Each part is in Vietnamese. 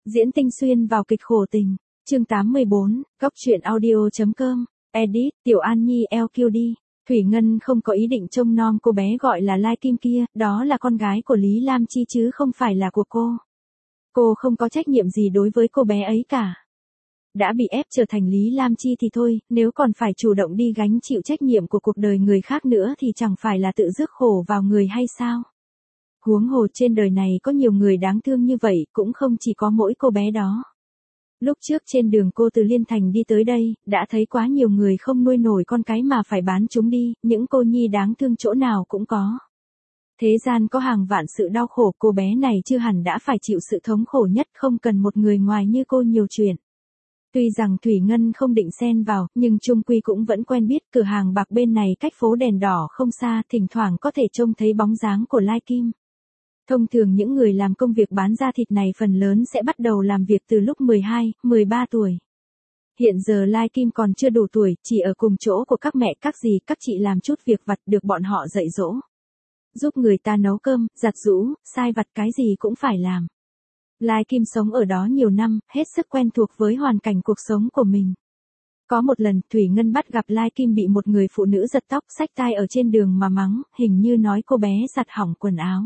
Diễn tinh xuyên vào kịch khổ tình. Chương 84, Góc truyện audio.com. Edit, Tiểu An Nhi LQD. Thủy Ngân không có ý định trông nom cô bé gọi là Lai Kim kia, đó là con gái của Lý Lam Chi chứ không phải là của cô. Cô không có trách nhiệm gì đối với cô bé ấy cả. Đã bị ép trở thành Lý Lam Chi thì thôi, nếu còn phải chủ động đi gánh chịu trách nhiệm của cuộc đời người khác nữa thì chẳng phải là tự rước khổ vào người hay sao? Huống hồ trên đời này có nhiều người đáng thương như vậy, cũng không chỉ có mỗi cô bé đó. Lúc trước trên đường cô từ Liên Thành đi tới đây, đã thấy quá nhiều người không nuôi nổi con cái mà phải bán chúng đi, những cô nhi đáng thương chỗ nào cũng có. Thế gian có hàng vạn sự đau khổ, cô bé này chưa hẳn đã phải chịu sự thống khổ nhất, không cần một người ngoài như cô nhiều chuyện. Tuy rằng Thủy Ngân không định xen vào, nhưng chung quy cũng vẫn quen biết cửa hàng bạc bên này cách phố đèn đỏ không xa, thỉnh thoảng có thể trông thấy bóng dáng của Lai Kim. Thông thường những người làm công việc bán da thịt này phần lớn sẽ bắt đầu làm việc từ lúc 12, 13 tuổi. Hiện giờ Lai Kim còn chưa đủ tuổi, chỉ ở cùng chỗ của các mẹ các dì các chị làm chút việc vặt được bọn họ dạy dỗ. Giúp người ta nấu cơm, giặt giũ, sai vặt cái gì cũng phải làm. Lai Kim sống ở đó nhiều năm, hết sức quen thuộc với hoàn cảnh cuộc sống của mình. Có một lần, Thủy Ngân bắt gặp Lai Kim bị một người phụ nữ giật tóc xách tai ở trên đường mà mắng, hình như nói cô bé giặt hỏng quần áo.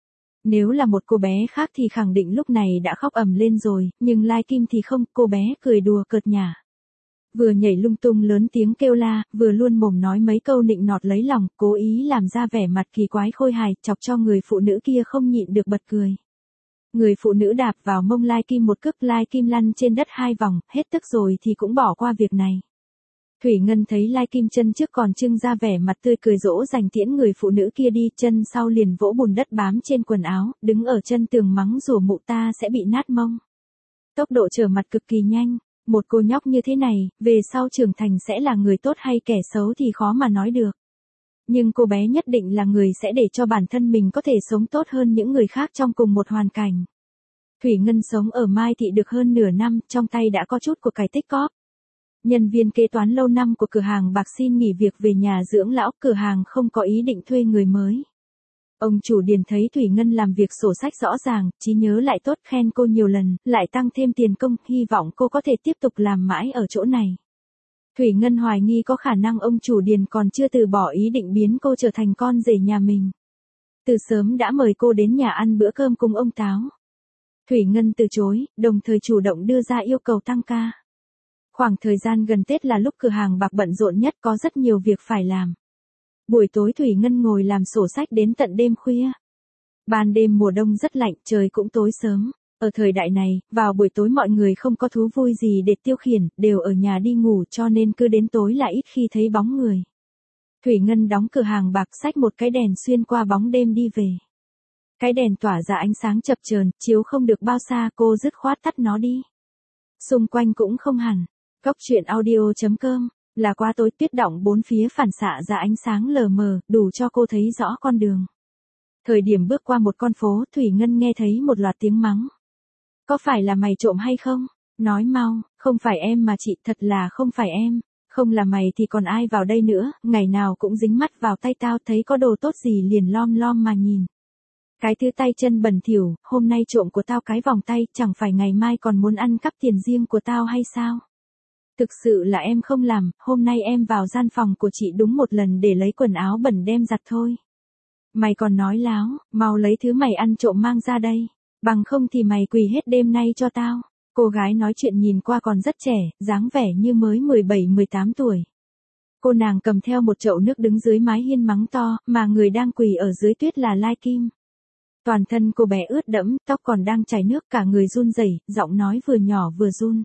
Nếu là một cô bé khác thì khẳng định lúc này đã khóc ầm lên rồi, nhưng Lai Kim thì không, cô bé cười đùa cợt nhả. Vừa nhảy lung tung lớn tiếng kêu la, vừa luôn mồm nói mấy câu nịnh nọt lấy lòng, cố ý làm ra vẻ mặt kỳ quái khôi hài, chọc cho người phụ nữ kia không nhịn được bật cười. Người phụ nữ đạp vào mông Lai Kim một cước, Lai Kim lăn trên đất 2 vòng, hết tức rồi thì cũng bỏ qua việc này. Thủy Ngân thấy Lai Kim chân trước còn trưng ra vẻ mặt tươi cười dỗ dành tiễn người phụ nữ kia đi, chân sau liền vỗ bùn đất bám trên quần áo, đứng ở chân tường mắng rủa mụ ta sẽ bị nát mông. Tốc độ trở mặt cực kỳ nhanh, một cô nhóc như thế này, về sau trưởng thành sẽ là người tốt hay kẻ xấu thì khó mà nói được. Nhưng cô bé nhất định là người sẽ để cho bản thân mình có thể sống tốt hơn những người khác trong cùng một hoàn cảnh. Thủy Ngân sống ở Mai Thị được hơn nửa năm, trong tay đã có chút của cải tích cóp. Nhân viên kế toán lâu năm của cửa hàng bạc xin nghỉ việc về nhà dưỡng lão, cửa hàng không có ý định thuê người mới. Ông chủ Điền thấy Thủy Ngân làm việc sổ sách rõ ràng, trí nhớ lại tốt, khen cô nhiều lần, lại tăng thêm tiền công, hy vọng cô có thể tiếp tục làm mãi ở chỗ này. Thủy Ngân hoài nghi có khả năng ông chủ Điền còn chưa từ bỏ ý định biến cô trở thành con rể nhà mình. Từ sớm đã mời cô đến nhà ăn bữa cơm cùng ông Táo. Thủy Ngân từ chối, đồng thời chủ động đưa ra yêu cầu tăng ca. Khoảng thời gian gần Tết là lúc cửa hàng bạc bận rộn nhất, có rất nhiều việc phải làm. Buổi tối Thủy Ngân ngồi làm sổ sách đến tận đêm khuya. Ban đêm mùa đông rất lạnh, trời cũng tối sớm. Ở thời đại này, vào buổi tối mọi người không có thú vui gì để tiêu khiển, đều ở nhà đi ngủ, cho nên cứ đến tối là ít khi thấy bóng người. Thủy Ngân đóng cửa hàng bạc, xách một cái đèn xuyên qua bóng đêm đi về. Cái đèn tỏa ra ánh sáng chập chờn, chiếu không được bao xa, cô dứt khoát tắt nó đi. Xung quanh cũng không hẳn. Góc truyện audio.com. Là quá tối, tuyết đọng bốn phía phản xạ ra ánh sáng lờ mờ, đủ cho cô thấy rõ con đường. Thời điểm bước qua một con phố, Thủy Ngân nghe thấy một loạt tiếng mắng. Có phải là mày trộm hay không? Nói mau, không phải em mà chị, thật là không phải em. Không là mày thì còn ai vào đây nữa, ngày nào cũng dính mắt vào tay tao, thấy có đồ tốt gì liền lom lom mà nhìn. Cái thứ tay chân bẩn thỉu, hôm nay trộm của tao cái vòng tay, chẳng phải ngày mai còn muốn ăn cắp tiền riêng của tao hay sao? Thực sự là em không làm, hôm nay em vào gian phòng của chị đúng một lần để lấy quần áo bẩn đem giặt thôi. Mày còn nói láo, mau lấy thứ mày ăn trộm mang ra đây, bằng không thì mày quỳ hết đêm nay cho tao. Cô gái nói chuyện nhìn qua còn rất trẻ, dáng vẻ như mới 17-18 tuổi. Cô nàng cầm theo một chậu nước đứng dưới mái hiên mắng to, mà người đang quỳ ở dưới tuyết là Lai Kim. Toàn thân cô bé ướt đẫm, tóc còn đang chảy nước, cả người run rẩy, giọng nói vừa nhỏ vừa run.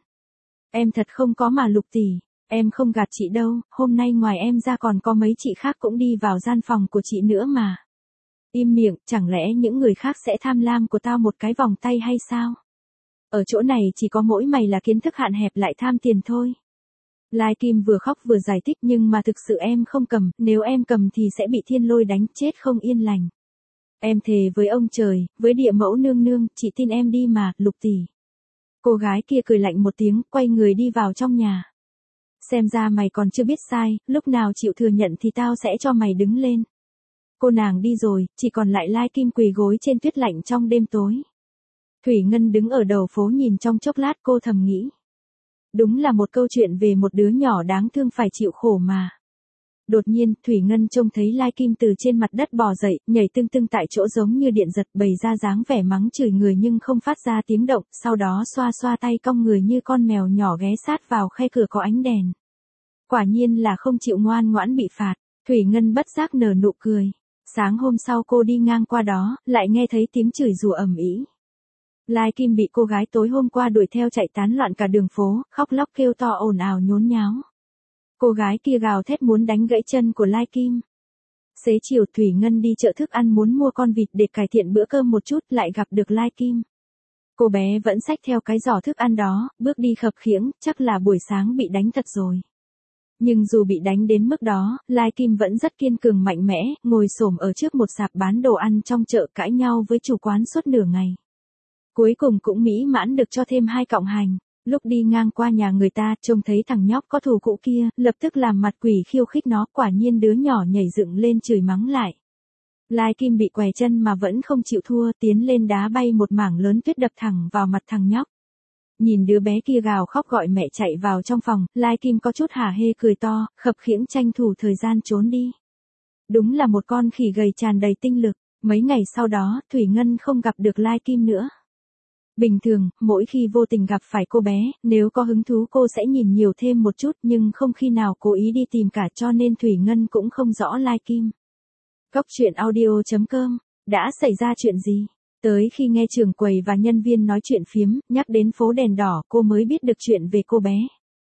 Em thật không có mà Lục tỷ, em không gạt chị đâu, hôm nay ngoài em ra còn có mấy chị khác cũng đi vào gian phòng của chị nữa mà. Im miệng, chẳng lẽ những người khác sẽ tham lam của tao một cái vòng tay hay sao? Ở chỗ này chỉ có mỗi mày là kiến thức hạn hẹp lại tham tiền thôi. Lai Kim vừa khóc vừa giải thích, nhưng mà thực sự em không cầm, nếu em cầm thì sẽ bị thiên lôi đánh chết không yên lành. Em thề với ông trời, với địa mẫu nương nương, chị tin em đi mà, Lục tỷ. Cô gái kia cười lạnh một tiếng, quay người đi vào trong nhà. Xem ra mày còn chưa biết sai, lúc nào chịu thừa nhận thì tao sẽ cho mày đứng lên. Cô nàng đi rồi, chỉ còn lại Lai Kim quỳ gối trên tuyết lạnh trong đêm tối. Thủy Ngân đứng ở đầu phố nhìn trong chốc lát cô thầm nghĩ. Đúng là một câu chuyện về một đứa nhỏ đáng thương phải chịu khổ mà. Đột nhiên, Thủy Ngân trông thấy Lai Kim từ trên mặt đất bò dậy, nhảy tưng tưng tại chỗ giống như điện giật, bày ra dáng vẻ mắng chửi người nhưng không phát ra tiếng động, sau đó xoa xoa tay cong người như con mèo nhỏ ghé sát vào khe cửa có ánh đèn. Quả nhiên là không chịu ngoan ngoãn bị phạt, Thủy Ngân bất giác nở nụ cười. Sáng hôm sau cô đi ngang qua đó, lại nghe thấy tiếng chửi rủa ầm ĩ. Lai Kim bị cô gái tối hôm qua đuổi theo chạy tán loạn cả đường phố, khóc lóc kêu to ồn ào nhốn nháo. Cô gái kia gào thét muốn đánh gãy chân của Lai Kim. Xế chiều Thủy Ngân đi chợ thức ăn muốn mua con vịt để cải thiện bữa cơm một chút, lại gặp được Lai Kim. Cô bé vẫn xách theo cái giỏ thức ăn đó, bước đi khập khiễng, chắc là buổi sáng bị đánh thật rồi. Nhưng dù bị đánh đến mức đó, Lai Kim vẫn rất kiên cường mạnh mẽ, ngồi xổm ở trước một sạp bán đồ ăn trong chợ cãi nhau với chủ quán suốt nửa ngày. Cuối cùng cũng mỹ mãn được cho thêm 2 cọng hành. Lúc đi ngang qua nhà người ta, trông thấy thằng nhóc có thù cũ kia, lập tức làm mặt quỷ khiêu khích nó, quả nhiên đứa nhỏ nhảy dựng lên chửi mắng lại. Lai Kim bị què chân mà vẫn không chịu thua, tiến lên đá bay một mảng lớn tuyết đập thẳng vào mặt thằng nhóc. Nhìn đứa bé kia gào khóc gọi mẹ chạy vào trong phòng, Lai Kim có chút hả hê cười to, khập khiễng tranh thủ thời gian trốn đi. Đúng là một con khỉ gầy tràn đầy tinh lực. Mấy ngày sau đó, Thủy Ngân không gặp được Lai Kim nữa. Bình thường, mỗi khi vô tình gặp phải cô bé, nếu có hứng thú cô sẽ nhìn nhiều thêm một chút nhưng không khi nào cố ý đi tìm cả, cho nên Thủy Ngân cũng không rõ Lai Kim. Góc truyện audio.com, đã xảy ra chuyện gì? Tới khi nghe trưởng quầy và nhân viên nói chuyện phiếm, nhắc đến phố đèn đỏ, cô mới biết được chuyện về cô bé.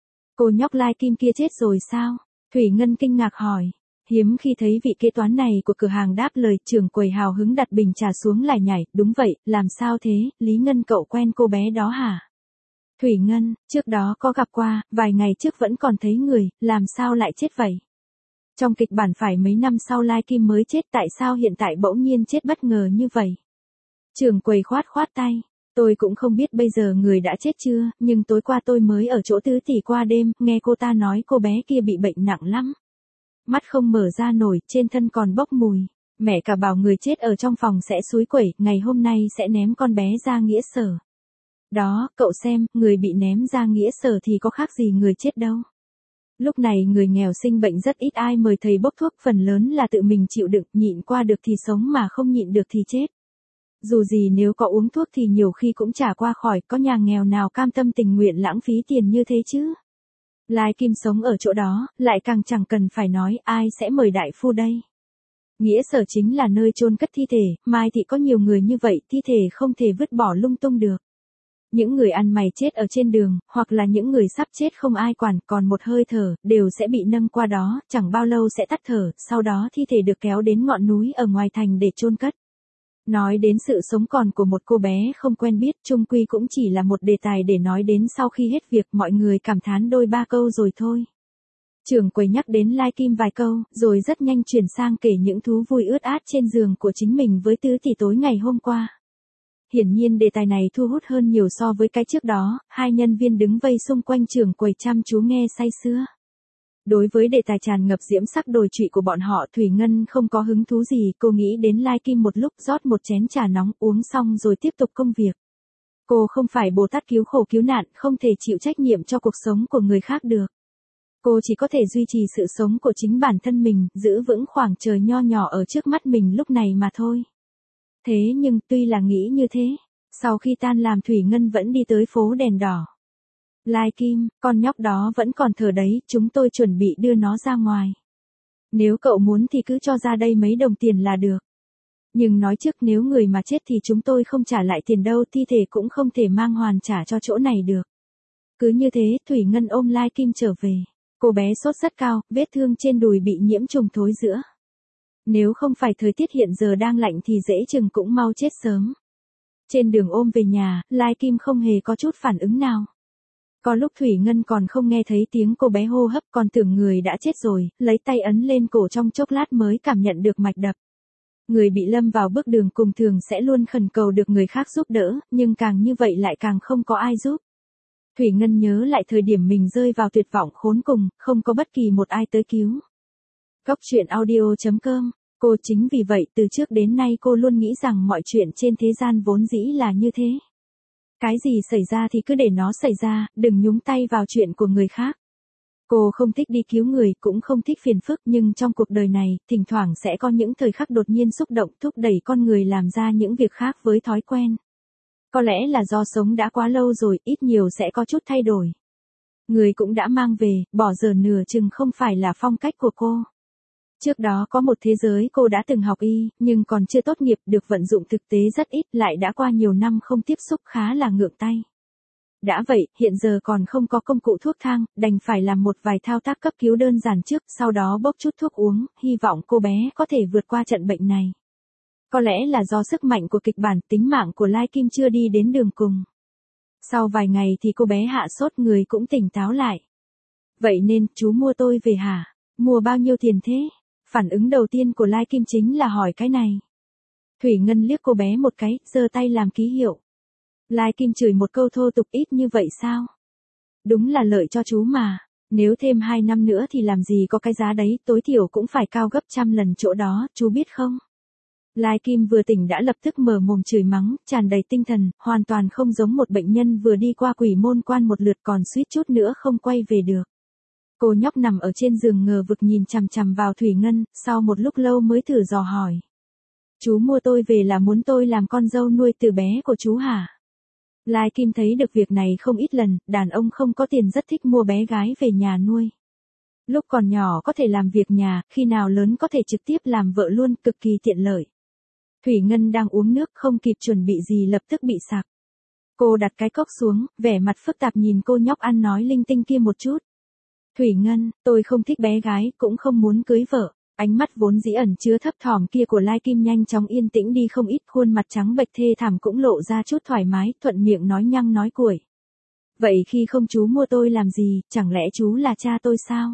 Cô nhóc Lai Kim kia chết rồi sao? Thủy Ngân kinh ngạc hỏi. Hiếm khi thấy vị kế toán này của cửa hàng đáp lời, trưởng quầy hào hứng đặt bình trà xuống lại nhảy, đúng vậy, làm sao thế, Lý Ngân cậu quen cô bé đó hả? Thủy Ngân, trước đó có gặp qua, vài ngày trước vẫn còn thấy người, làm sao lại chết vậy? Trong kịch bản phải mấy năm sau Lai Kim mới chết, tại sao hiện tại bỗng nhiên chết bất ngờ như vậy? Trưởng quầy khoát khoát tay, tôi cũng không biết bây giờ người đã chết chưa, nhưng tối qua tôi mới ở chỗ Tứ Tỷ qua đêm, nghe cô ta nói cô bé kia bị bệnh nặng lắm. Mắt không mở ra nổi, trên thân còn bốc mùi. Mẹ cả bảo người chết ở trong phòng sẽ xúi quẩy, ngày hôm nay sẽ ném con bé ra nghĩa sở. Đó, cậu xem, người bị ném ra nghĩa sở thì có khác gì người chết đâu. Lúc này người nghèo sinh bệnh rất ít ai mời thầy bốc thuốc, phần lớn là tự mình chịu đựng, nhịn qua được thì sống mà không nhịn được thì chết. Dù gì nếu có uống thuốc thì nhiều khi cũng chả qua khỏi, có nhà nghèo nào cam tâm tình nguyện lãng phí tiền như thế chứ. Lai Kim sống ở chỗ đó, lại càng chẳng cần phải nói ai sẽ mời đại phu đây. Nghĩa sở chính là nơi chôn cất thi thể, mai thì có nhiều người như vậy, thi thể không thể vứt bỏ lung tung được. Những người ăn mày chết ở trên đường, hoặc là những người sắp chết không ai quản, còn một hơi thở, đều sẽ bị nâng qua đó, chẳng bao lâu sẽ tắt thở, sau đó thi thể được kéo đến ngọn núi ở ngoài thành để chôn cất. Nói đến sự sống còn của một cô bé không quen biết, chung quy cũng chỉ là một đề tài để nói đến sau khi hết việc, mọi người cảm thán đôi ba câu rồi thôi. Trưởng quầy nhắc đến Lai Kim vài câu, rồi rất nhanh chuyển sang kể những thú vui ướt át trên giường của chính mình với Tứ Tỷ tối ngày hôm qua. Hiển nhiên đề tài này thu hút hơn nhiều so với cái trước đó, hai nhân viên đứng vây xung quanh trưởng quầy chăm chú nghe say sưa. Đối với đề tài tràn ngập diễm sắc đồi trụy của bọn họ, Thủy Ngân không có hứng thú gì, cô nghĩ đến Lai Kim một lúc, rót một chén trà nóng, uống xong rồi tiếp tục công việc. Cô không phải Bồ Tát cứu khổ cứu nạn, không thể chịu trách nhiệm cho cuộc sống của người khác được. Cô chỉ có thể duy trì sự sống của chính bản thân mình, giữ vững khoảng trời nho nhỏ ở trước mắt mình lúc này mà thôi. Thế nhưng, tuy là nghĩ như thế, sau khi tan làm Thủy Ngân vẫn đi tới phố đèn đỏ. Lai Kim, con nhóc đó vẫn còn thở đấy, chúng tôi chuẩn bị đưa nó ra ngoài. Nếu cậu muốn thì cứ cho ra đây mấy đồng tiền là được. Nhưng nói trước nếu người mà chết thì chúng tôi không trả lại tiền đâu, thi thể cũng không thể mang hoàn trả cho chỗ này được. Cứ như thế, Thủy Ngân ôm Lai Kim trở về. Cô bé sốt rất cao, vết thương trên đùi bị nhiễm trùng thối rữa. Nếu không phải thời tiết hiện giờ đang lạnh thì dễ chừng cũng mau chết sớm. Trên đường ôm về nhà, Lai Kim không hề có chút phản ứng nào. Có lúc Thủy Ngân còn không nghe thấy tiếng cô bé hô hấp, còn tưởng người đã chết rồi, lấy tay ấn lên cổ trong chốc lát mới cảm nhận được mạch đập. Người bị lâm vào bước đường cùng thường sẽ luôn khẩn cầu được người khác giúp đỡ, nhưng càng như vậy lại càng không có ai giúp. Thủy Ngân nhớ lại thời điểm mình rơi vào tuyệt vọng khốn cùng, không có bất kỳ một ai tới cứu. Góc truyện audio.com, cô chính vì vậy từ trước đến nay cô luôn nghĩ rằng mọi chuyện trên thế gian vốn dĩ là như thế. Cái gì xảy ra thì cứ để nó xảy ra, đừng nhúng tay vào chuyện của người khác. Cô không thích đi cứu người, cũng không thích phiền phức, nhưng trong cuộc đời này, thỉnh thoảng sẽ có những thời khắc đột nhiên xúc động thúc đẩy con người làm ra những việc khác với thói quen. Có lẽ là do sống đã quá lâu rồi, ít nhiều sẽ có chút thay đổi. Người cũng đã mang về, bỏ dở nửa chừng không phải là phong cách của cô. Trước đó có một thế giới cô đã từng học y, nhưng còn chưa tốt nghiệp, được vận dụng thực tế rất ít, lại đã qua nhiều năm không tiếp xúc khá là ngượng tay. Đã vậy, hiện giờ còn không có công cụ thuốc thang, đành phải làm một vài thao tác cấp cứu đơn giản trước, sau đó bốc chút thuốc uống, hy vọng cô bé có thể vượt qua trận bệnh này. Có lẽ là do sức mạnh của kịch bản, tính mạng của Lai Kim chưa đi đến đường cùng. Sau vài ngày thì cô bé hạ sốt, người cũng tỉnh táo lại. Vậy nên, chú mua tôi về hả? Mua bao nhiêu tiền thế? Phản ứng đầu tiên của Lai Kim chính là hỏi cái này. Thủy Ngân liếc cô bé một cái, giơ tay làm ký hiệu. Lai Kim chửi một câu thô tục, ít như vậy sao? Đúng là lợi cho chú mà. Nếu thêm 2 năm nữa thì làm gì có cái giá đấy, tối thiểu cũng phải cao gấp 100 lần chỗ đó, chú biết không? Lai Kim vừa tỉnh đã lập tức mở mồm chửi mắng, tràn đầy tinh thần, hoàn toàn không giống một bệnh nhân vừa đi qua quỷ môn quan một lượt còn suýt chút nữa không quay về được. Cô nhóc nằm ở trên giường ngờ vực nhìn chằm chằm vào Thủy Ngân, sau một lúc lâu mới thử dò hỏi. Chú mua tôi về là muốn tôi làm con dâu nuôi từ bé của chú hả? Lai Kim thấy được việc này không ít lần, đàn ông không có tiền rất thích mua bé gái về nhà nuôi. Lúc còn nhỏ có thể làm việc nhà, khi nào lớn có thể trực tiếp làm vợ luôn, cực kỳ tiện lợi. Thủy Ngân đang uống nước không kịp chuẩn bị gì lập tức bị sặc. Cô đặt cái cốc xuống, vẻ mặt phức tạp nhìn cô nhóc ăn nói linh tinh kia một chút. Thủy Ngân, tôi không thích bé gái, cũng không muốn cưới vợ. Ánh mắt vốn dĩ ẩn chứa thấp thỏm kia của Lai Kim nhanh chóng yên tĩnh đi không ít, khuôn mặt trắng bệch thê thảm cũng lộ ra chút thoải mái, thuận miệng nói nhăng nói cuội. Vậy khi không chú mua tôi làm gì, chẳng lẽ chú là cha tôi sao?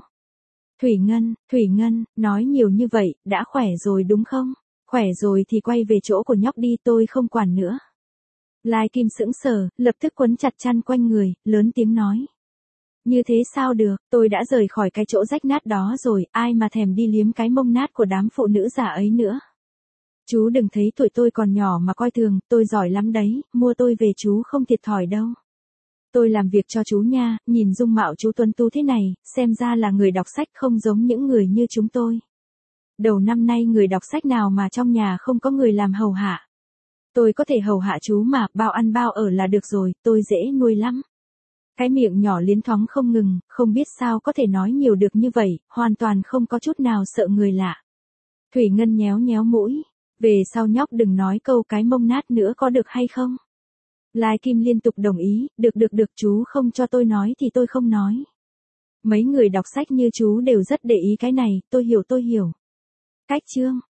Thủy Ngân, nói nhiều như vậy, đã khỏe rồi đúng không? Khỏe rồi thì quay về chỗ của nhóc đi, tôi không quản nữa. Lai Kim sững sờ, lập tức quấn chặt chăn quanh người, lớn tiếng nói. Như thế sao được, tôi đã rời khỏi cái chỗ rách nát đó rồi, ai mà thèm đi liếm cái mông nát của đám phụ nữ già ấy nữa. Chú đừng thấy tuổi tôi còn nhỏ mà coi thường, tôi giỏi lắm đấy, mua tôi về chú không thiệt thòi đâu. Tôi làm việc cho chú nha, nhìn dung mạo chú tuấn tú thế này, xem ra là người đọc sách không giống những người như chúng tôi. Đầu năm nay người đọc sách nào mà trong nhà không có người làm hầu hạ. Tôi có thể hầu hạ chú mà, bao ăn bao ở là được rồi, tôi dễ nuôi lắm. Cái miệng nhỏ liến thoáng không ngừng, không biết sao có thể nói nhiều được như vậy, hoàn toàn không có chút nào sợ người lạ. Thủy Ngân nhéo nhéo mũi, về sau nhóc đừng nói câu cái mông nát nữa có được hay không? Lai Kim liên tục đồng ý, được chú không cho tôi nói thì tôi không nói. Mấy người đọc sách như chú đều rất để ý cái này, tôi hiểu. Cách chương